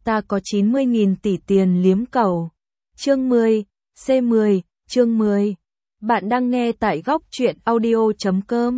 ta có 90.000 tỷ tiền liếm cầu. Chương 10, C10, chương 10. Bạn đang nghe tại góc truyện audio.com.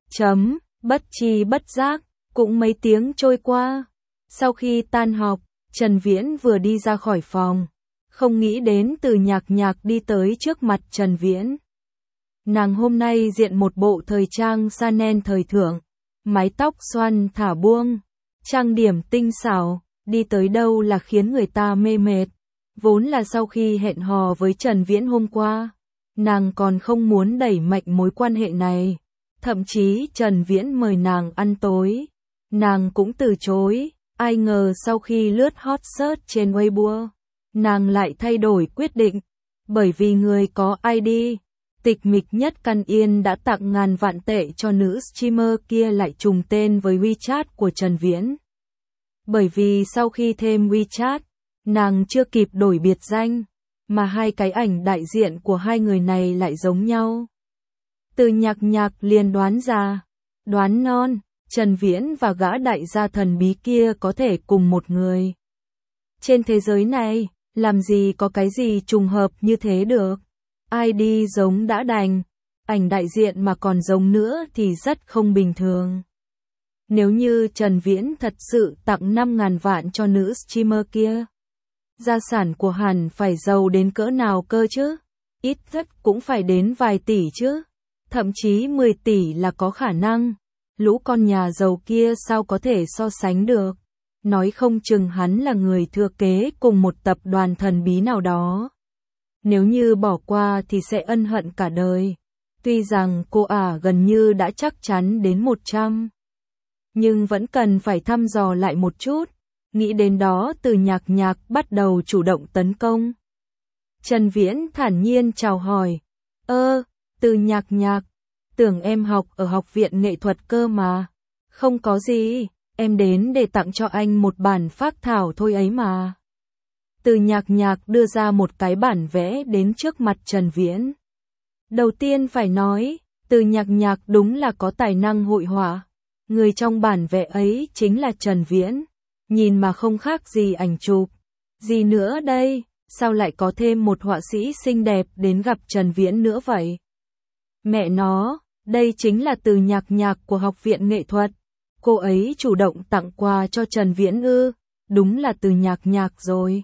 Bất tri bất giác, cũng mấy tiếng trôi qua. Sau khi tan học, Trần Viễn vừa đi ra khỏi phòng. Không nghĩ đến Từ Nhạc Nhạc đi tới trước mặt Trần Viễn. Nàng hôm nay diện một bộ thời trang Chanel thời thượng, mái tóc xoăn thả buông, trang điểm tinh xảo, đi tới đâu là khiến người ta mê mệt. Vốn là sau khi hẹn hò với Trần Viễn hôm qua, nàng còn không muốn đẩy mạnh mối quan hệ này. Thậm chí Trần Viễn mời nàng ăn tối, nàng cũng từ chối. Ai ngờ sau khi lướt hot search trên Weibo, nàng lại thay đổi quyết định. Bởi vì người có ID tịch mịch nhất Căn Yên đã tặng ngàn vạn tệ cho nữ streamer kia lại trùng tên với WeChat của Trần Viễn. Bởi vì sau khi thêm WeChat, nàng chưa kịp đổi biệt danh, mà hai cái ảnh đại diện của hai người này lại giống nhau. Từ Nhạc Nhạc liền đoán ra, đoán non, Trần Viễn và gã đại gia thần bí kia có thể cùng một người. Trên thế giới này, làm gì có cái gì trùng hợp như thế được. ID giống đã đành, ảnh đại diện mà còn giống nữa thì rất không bình thường. Nếu như Trần Viễn thật sự tặng 5.000 vạn cho nữ streamer kia, gia sản của hắn phải giàu đến cỡ nào cơ chứ? Ít nhất cũng phải đến vài tỷ chứ, thậm chí 10 tỷ là có khả năng. Lũ con nhà giàu kia sao có thể so sánh được? Nói không chừng hắn là người thừa kế cùng một tập đoàn thần bí nào đó. Nếu như bỏ qua thì sẽ ân hận cả đời. Tuy rằng cô gần như đã chắc chắn đến 100, nhưng vẫn cần phải thăm dò lại một chút. Nghĩ đến đó Từ Nhạc Nhạc bắt đầu chủ động tấn công. Trần Viễn thản nhiên chào hỏi. Từ Nhạc Nhạc, tưởng em học ở học viện nghệ thuật cơ mà. Không có gì, em đến để tặng cho anh một bản phác thảo thôi ấy mà. Từ Nhạc Nhạc đưa ra một cái bản vẽ đến trước mặt Trần Viễn. Đầu tiên phải nói, Từ Nhạc Nhạc đúng là có tài năng hội họa. Người trong bản vẽ ấy chính là Trần Viễn. Nhìn mà không khác gì ảnh chụp. Gì nữa đây, sao lại có thêm một họa sĩ xinh đẹp đến gặp Trần Viễn nữa vậy? Mẹ nó, đây chính là Từ Nhạc Nhạc của học viện nghệ thuật. Cô ấy chủ động tặng quà cho Trần Viễn ư? Đúng là Từ Nhạc Nhạc rồi.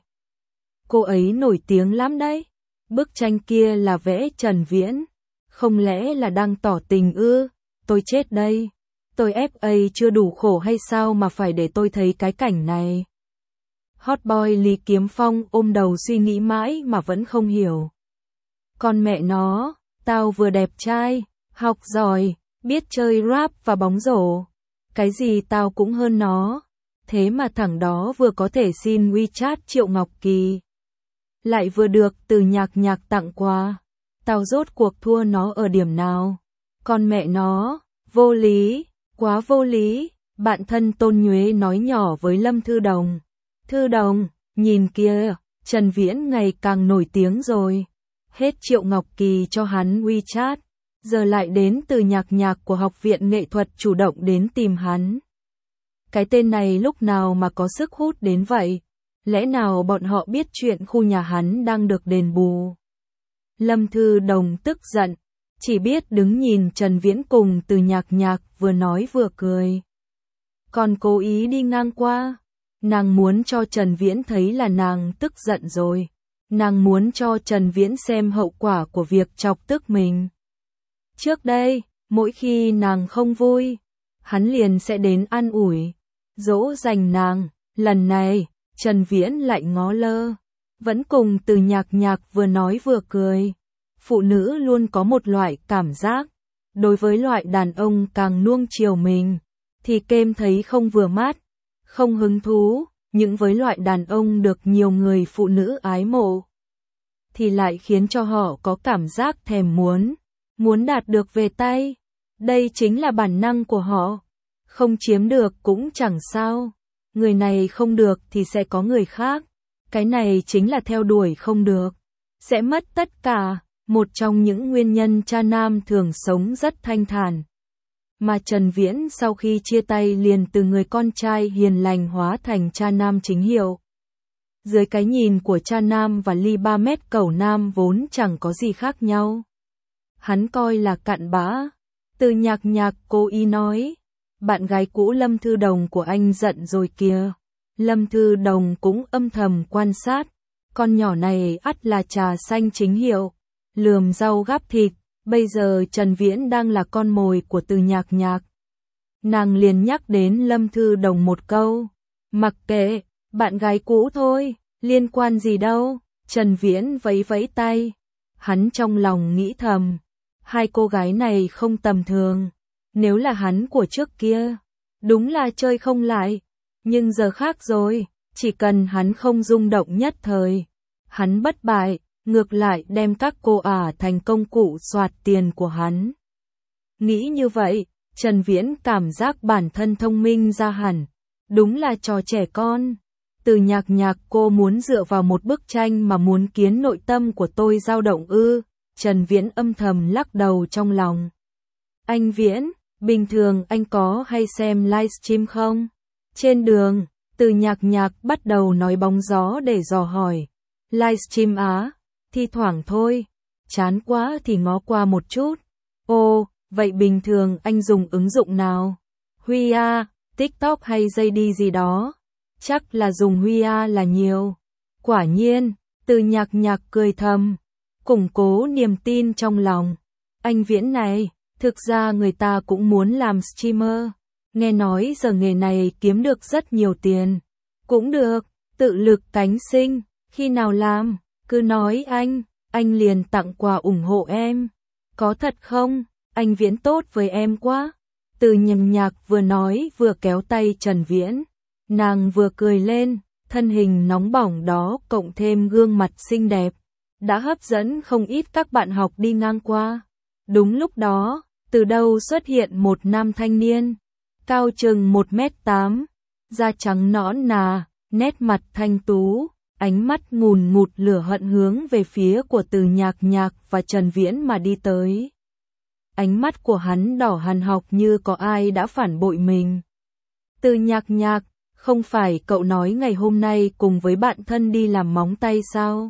Cô ấy nổi tiếng lắm đấy. Bức tranh kia là vẽ Trần Viễn. Không lẽ là đang tỏ tình ư? Tôi chết đây. Tôi FA chưa đủ khổ hay sao mà phải để tôi thấy cái cảnh này? Hot boy Lý Kiếm Phong ôm đầu suy nghĩ mãi mà vẫn không hiểu. Con mẹ nó, tao vừa đẹp trai, học giỏi, biết chơi rap và bóng rổ. Cái gì tao cũng hơn nó. Thế mà thằng đó vừa có thể xin WeChat Triệu Ngọc Kỳ, lại vừa được Từ Nhạc Nhạc tặng quà. Tao rốt cuộc thua nó ở điểm nào? Con mẹ nó, vô lý, quá vô lý. Bạn thân Tôn Nhuế nói nhỏ với Lâm Thư Đồng. Thư Đồng, nhìn kìa, Trần Viễn ngày càng nổi tiếng rồi. Hết Triệu Ngọc Kỳ cho hắn WeChat, giờ lại đến Từ Nhạc Nhạc của học viện nghệ thuật chủ động đến tìm hắn. Cái tên này lúc nào mà có sức hút đến vậy? Lẽ nào bọn họ biết chuyện khu nhà hắn đang được đền bù? Lâm Thư Đồng tức giận, chỉ biết đứng nhìn Trần Viễn cùng Từ Nhạc Nhạc vừa nói vừa cười. Còn cố ý đi ngang qua. Nàng muốn cho Trần Viễn thấy là nàng tức giận rồi. Nàng muốn cho Trần Viễn xem hậu quả của việc chọc tức mình. Trước đây, mỗi khi nàng không vui, hắn liền sẽ đến an ủi, dỗ dành nàng. Lần này, Trần Viễn lại ngó lơ, vẫn cùng Từ Nhạc Nhạc vừa nói vừa cười. Phụ nữ luôn có một loại cảm giác, đối với loại đàn ông càng nuông chiều mình, thì kêm thấy không vừa mắt, không hứng thú. Nhưng với loại đàn ông được nhiều người phụ nữ ái mộ, thì lại khiến cho họ có cảm giác thèm muốn đạt được về tay. Đây chính là bản năng của họ. Không chiếm được cũng chẳng sao. Người này không được thì sẽ có người khác. Cái này chính là theo đuổi không được, sẽ mất tất cả. Một trong những nguyên nhân cha nam thường sống rất thanh thản. Mà Trần Viễn sau khi chia tay liền từ người con trai hiền lành hóa thành cha nam chính hiệu. Dưới cái nhìn của cha nam và ly 3 mét cầu nam vốn chẳng có gì khác nhau. Hắn coi là cặn bã. Từ Nhạc Nhạc cố ý nói. Bạn gái cũ Lâm Thư Đồng của anh giận rồi kìa. Lâm Thư Đồng cũng âm thầm quan sát. Con nhỏ này ắt là trà xanh chính hiệu. Lườm rau gắp thịt. Bây giờ Trần Viễn đang là con mồi của Từ Nhạc Nhạc. Nàng liền nhắc đến Lâm Thư Đồng một câu. Mặc kệ, bạn gái cũ thôi, liên quan gì đâu. Trần Viễn vẫy vẫy tay. Hắn trong lòng nghĩ thầm. Hai cô gái này không tầm thường. Nếu là hắn của trước kia, đúng là chơi không lại. Nhưng giờ khác rồi, chỉ cần hắn không rung động nhất thời. Hắn bất bại, ngược lại đem các cô ả thành công cụ soạt tiền của hắn. Nghĩ như vậy, Trần Viễn cảm giác bản thân thông minh ra hẳn. Đúng là trò trẻ con. Từ Nhạc Nhạc cô muốn dựa vào một bức tranh mà muốn khiến nội tâm của tôi dao động ư. Trần Viễn âm thầm lắc đầu trong lòng. Anh Viễn, bình thường anh có hay xem livestream không? Trên đường, Từ Nhạc Nhạc bắt đầu nói bóng gió để dò hỏi. Livestream á? Thi thoảng thôi. Chán quá thì ngó qua một chút. Ồ, vậy bình thường anh dùng ứng dụng nào? Huy A, TikTok hay JD gì đó? Chắc là dùng Huy A là nhiều. Quả nhiên, Từ Nhạc Nhạc cười thầm. Củng cố niềm tin trong lòng. Anh Viễn này, thực ra người ta cũng muốn làm streamer. Nghe nói giờ nghề này kiếm được rất nhiều tiền. Cũng được, tự lực cánh sinh, khi nào làm, cứ nói anh liền tặng quà ủng hộ em. Có thật không? Anh Viễn tốt với em quá. Từ Nhạc Nhạc vừa nói vừa kéo tay Trần Viễn. Nàng vừa cười lên, thân hình nóng bỏng đó cộng thêm gương mặt xinh đẹp. Đã hấp dẫn không ít các bạn học đi ngang qua. Đúng lúc đó, từ đâu xuất hiện một nam thanh niên. Cao chừng 1m8, da trắng nõn nà, nét mặt thanh tú, ánh mắt ngùn ngụt lửa hận hướng về phía của Từ Nhạc Nhạc và Trần Viễn mà đi tới. Ánh mắt của hắn đỏ hằn học như có ai đã phản bội mình. Từ Nhạc Nhạc, không phải cậu nói ngày hôm nay cùng với bạn thân đi làm móng tay sao?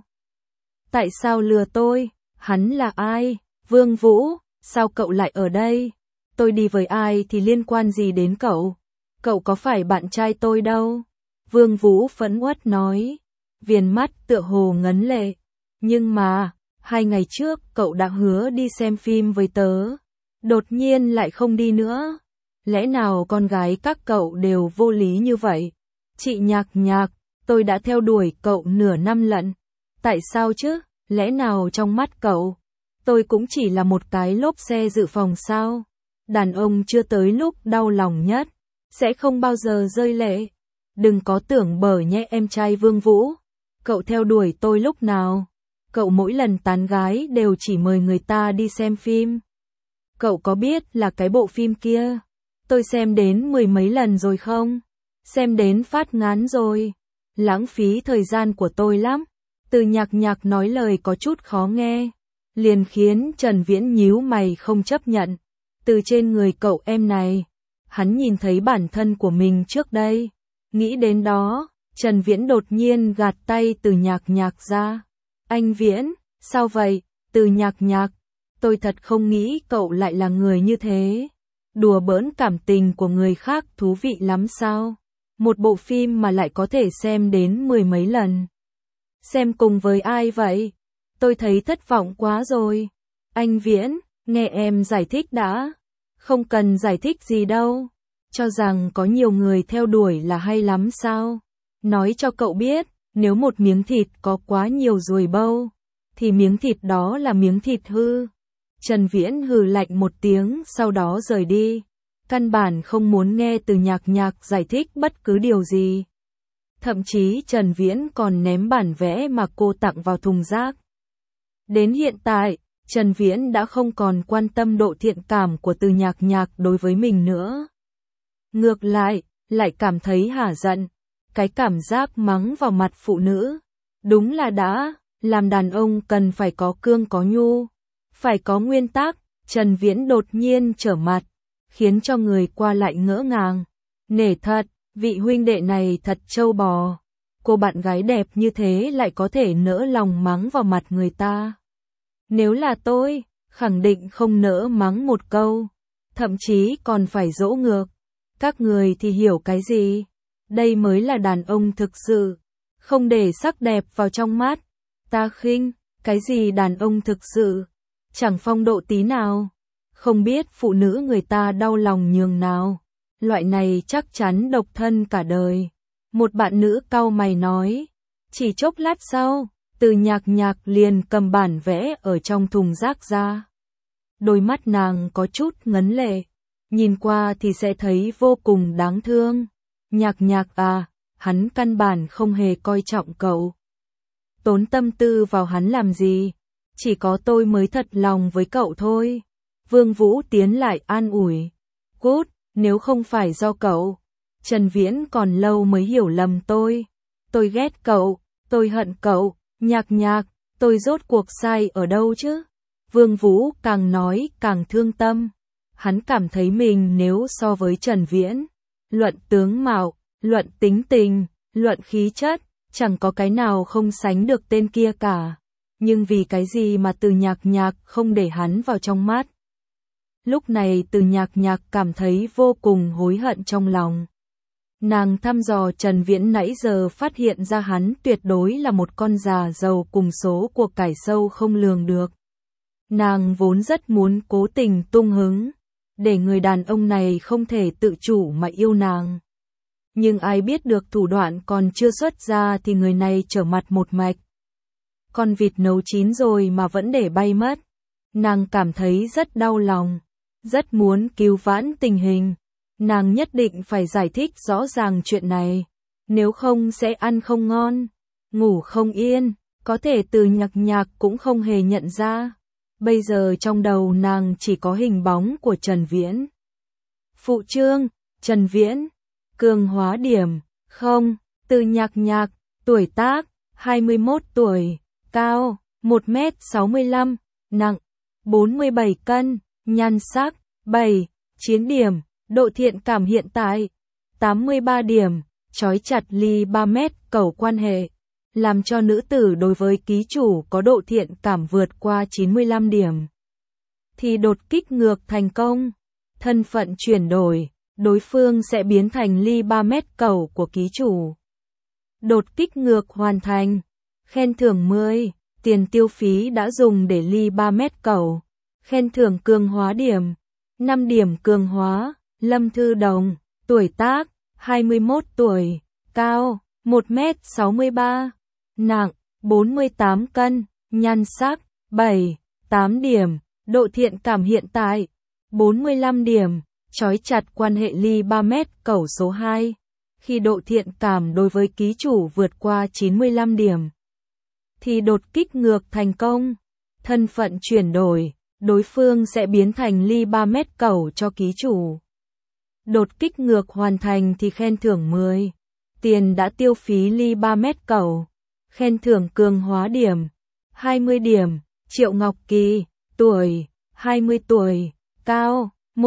Tại sao lừa tôi? Hắn là ai? Vương Vũ, sao cậu lại ở đây? Tôi đi với ai thì liên quan gì đến cậu? Cậu có phải bạn trai tôi đâu? Vương Vũ phẫn uất nói. Viền mắt tựa hồ ngấn lệ. Nhưng mà, 2 ngày trước cậu đã hứa đi xem phim với tớ. Đột nhiên lại không đi nữa. Lẽ nào con gái các cậu đều vô lý như vậy? Chị Nhạc Nhạc, tôi đã theo đuổi cậu nửa năm lận. Tại sao chứ? Lẽ nào trong mắt cậu, tôi cũng chỉ là một cái lốp xe dự phòng sao? Đàn ông chưa tới lúc đau lòng nhất, sẽ không bao giờ rơi lệ. Đừng có tưởng bở nhé em trai Vương Vũ. Cậu theo đuổi tôi lúc nào? Cậu mỗi lần tán gái đều chỉ mời người ta đi xem phim. Cậu có biết là cái bộ phim kia, tôi xem đến 10 mấy lần rồi không? Xem đến phát ngán rồi. Lãng phí thời gian của tôi lắm. Từ Nhạc Nhạc nói lời có chút khó nghe, liền khiến Trần Viễn nhíu mày không chấp nhận. Từ trên người cậu em này, hắn nhìn thấy bản thân của mình trước đây. Nghĩ đến đó, Trần Viễn đột nhiên gạt tay Từ Nhạc Nhạc ra. Anh Viễn, sao vậy? Từ Nhạc Nhạc, tôi thật không nghĩ cậu lại là người như thế. Đùa bỡn cảm tình của người khác thú vị lắm sao? Một bộ phim mà lại có thể xem đến 10 mấy lần. Xem cùng với ai vậy? Tôi thấy thất vọng quá rồi. Anh Viễn, nghe em giải thích đã. Không cần giải thích gì đâu. Cho rằng có nhiều người theo đuổi là hay lắm sao? Nói cho cậu biết, nếu một miếng thịt có quá nhiều ruồi bâu, thì miếng thịt đó là miếng thịt hư. Trần Viễn hừ lạnh một tiếng sau đó rời đi. Căn bản không muốn nghe Từ Nhạc Nhạc giải thích bất cứ điều gì. Thậm chí Trần Viễn còn ném bản vẽ mà cô tặng vào thùng rác. Đến hiện tại, Trần Viễn đã không còn quan tâm độ thiện cảm của Từ Nhạc Nhạc đối với mình nữa. Ngược lại, lại cảm thấy hả giận. Cái cảm giác mắng vào mặt phụ nữ. Đúng là đã, làm đàn ông cần phải có cương có nhu. Phải có nguyên tắc. Trần Viễn đột nhiên trở mặt, khiến cho người qua lại ngỡ ngàng. Nể thật, vị huynh đệ này thật trâu bò. cô bạn gái đẹp như thế lại có thể nỡ lòng mắng vào mặt người ta. Nếu là tôi, khẳng định không nỡ mắng một câu, thậm chí còn phải dỗ ngược. Các người thì hiểu cái gì? Đây mới là đàn ông thực sự, không để sắc đẹp vào trong mắt. Ta khinh, cái gì đàn ông thực sự, chẳng phong độ tí nào, không biết phụ nữ người ta đau lòng nhường nào. Loại này chắc chắn độc thân cả đời. Một bạn nữ cau mày nói. Chỉ chốc lát sau, Từ Nhạc Nhạc liền cầm bản vẽ ở trong thùng rác ra. Đôi mắt nàng có chút ngấn lệ, nhìn qua thì sẽ thấy vô cùng đáng thương. Nhạc Nhạc à, hắn căn bản không hề coi trọng cậu. Tốn tâm tư vào hắn làm gì, chỉ có tôi mới thật lòng với cậu thôi. Vương Vũ tiến lại an ủi. Cút, nếu không phải do cậu, Trần Viễn còn lâu mới hiểu lầm tôi. Tôi ghét cậu, tôi hận cậu, Nhạc Nhạc, tôi rốt cuộc sai ở đâu chứ? Vương Vũ càng nói càng thương tâm. Hắn cảm thấy mình nếu so với Trần Viễn, luận tướng mạo, luận tính tình, luận khí chất, chẳng có cái nào không sánh được tên kia cả. Nhưng vì cái gì mà Từ Nhạc Nhạc không để hắn vào trong mắt? Lúc này Từ Nhạc Nhạc cảm thấy vô cùng hối hận trong lòng. Nàng thăm dò Trần Viễn nãy giờ phát hiện ra hắn tuyệt đối là một con già giàu cùng số của cải sâu không lường được. Nàng vốn rất muốn cố tình tung hứng, để người đàn ông này không thể tự chủ mà yêu nàng. Nhưng ai biết được thủ đoạn còn chưa xuất ra thì người này trở mặt một mạch. Con vịt nấu chín rồi mà vẫn để bay mất. Nàng cảm thấy rất đau lòng, rất muốn cứu vãn tình hình. Nàng nhất định phải giải thích rõ ràng chuyện này, nếu không sẽ ăn không ngon, ngủ không yên, có thể Từ Nhạc Nhạc cũng không hề nhận ra. Bây giờ trong đầu nàng chỉ có hình bóng của Trần Viễn. Phụ chương, Trần Viễn, cường hóa điểm, không, Từ Nhạc Nhạc, tuổi tác, 21 tuổi, cao, 1m65, nặng, 47 cân, nhan sắc, 7, 9 điểm, độ thiện cảm hiện tại, 83 điểm, trói chặt ly 3 mét cầu quan hệ, làm cho nữ tử đối với ký chủ có độ thiện cảm vượt qua 95 điểm. Thì đột kích ngược thành công, thân phận chuyển đổi, đối phương sẽ biến thành ly 3 mét cầu của ký chủ. Đột kích ngược hoàn thành, khen thưởng 10, tiền tiêu phí đã dùng để ly 3 mét cầu, khen thưởng cường hóa điểm, 5 điểm cường hóa, Lâm Thư Đồng, tuổi tác, 21 tuổi, cao, 1m63, nặng, 48 cân, nhan sắc, 7, 8 điểm, độ thiện cảm hiện tại, 45 điểm, trói chặt quan hệ ly 3 mét cầu số 2, khi độ thiện cảm đối với ký chủ vượt qua 95 điểm, thì đột kích ngược thành công, thân phận chuyển đổi, đối phương sẽ biến thành ly 3 mét cầu cho ký chủ. Đột kích ngược hoàn thành thì khen thưởng 10, tiền đã tiêu phí ly 3 mét cầu, khen thưởng cường hóa điểm, 20 điểm, Triệu Ngọc Kỳ, tuổi, 20 tuổi, cao,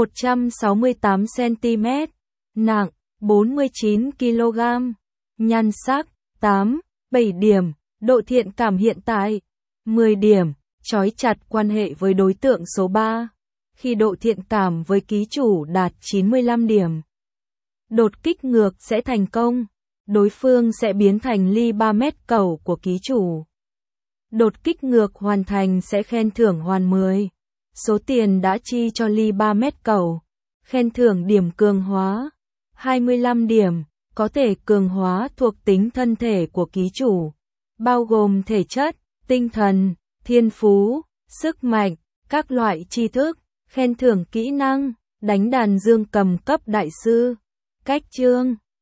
168cm, nặng, 49kg, nhan sắc, 8, 7 điểm, độ thiện cảm hiện tại, 10 điểm, trói chặt quan hệ với đối tượng số 3. Khi độ thiện cảm với ký chủ đạt 95 điểm, đột kích ngược sẽ thành công, đối phương sẽ biến thành ly 3 mét cầu của ký chủ. Đột kích ngược hoàn thành sẽ khen thưởng hoàn 10, số tiền đã chi cho ly 3 mét cầu, khen thưởng điểm cường hóa, 25 điểm, có thể cường hóa thuộc tính thân thể của ký chủ, bao gồm thể chất, tinh thần, thiên phú, sức mạnh, các loại tri thức. Khen thưởng kỹ năng, đánh đàn dương cầm cấp đại sư. Cách chương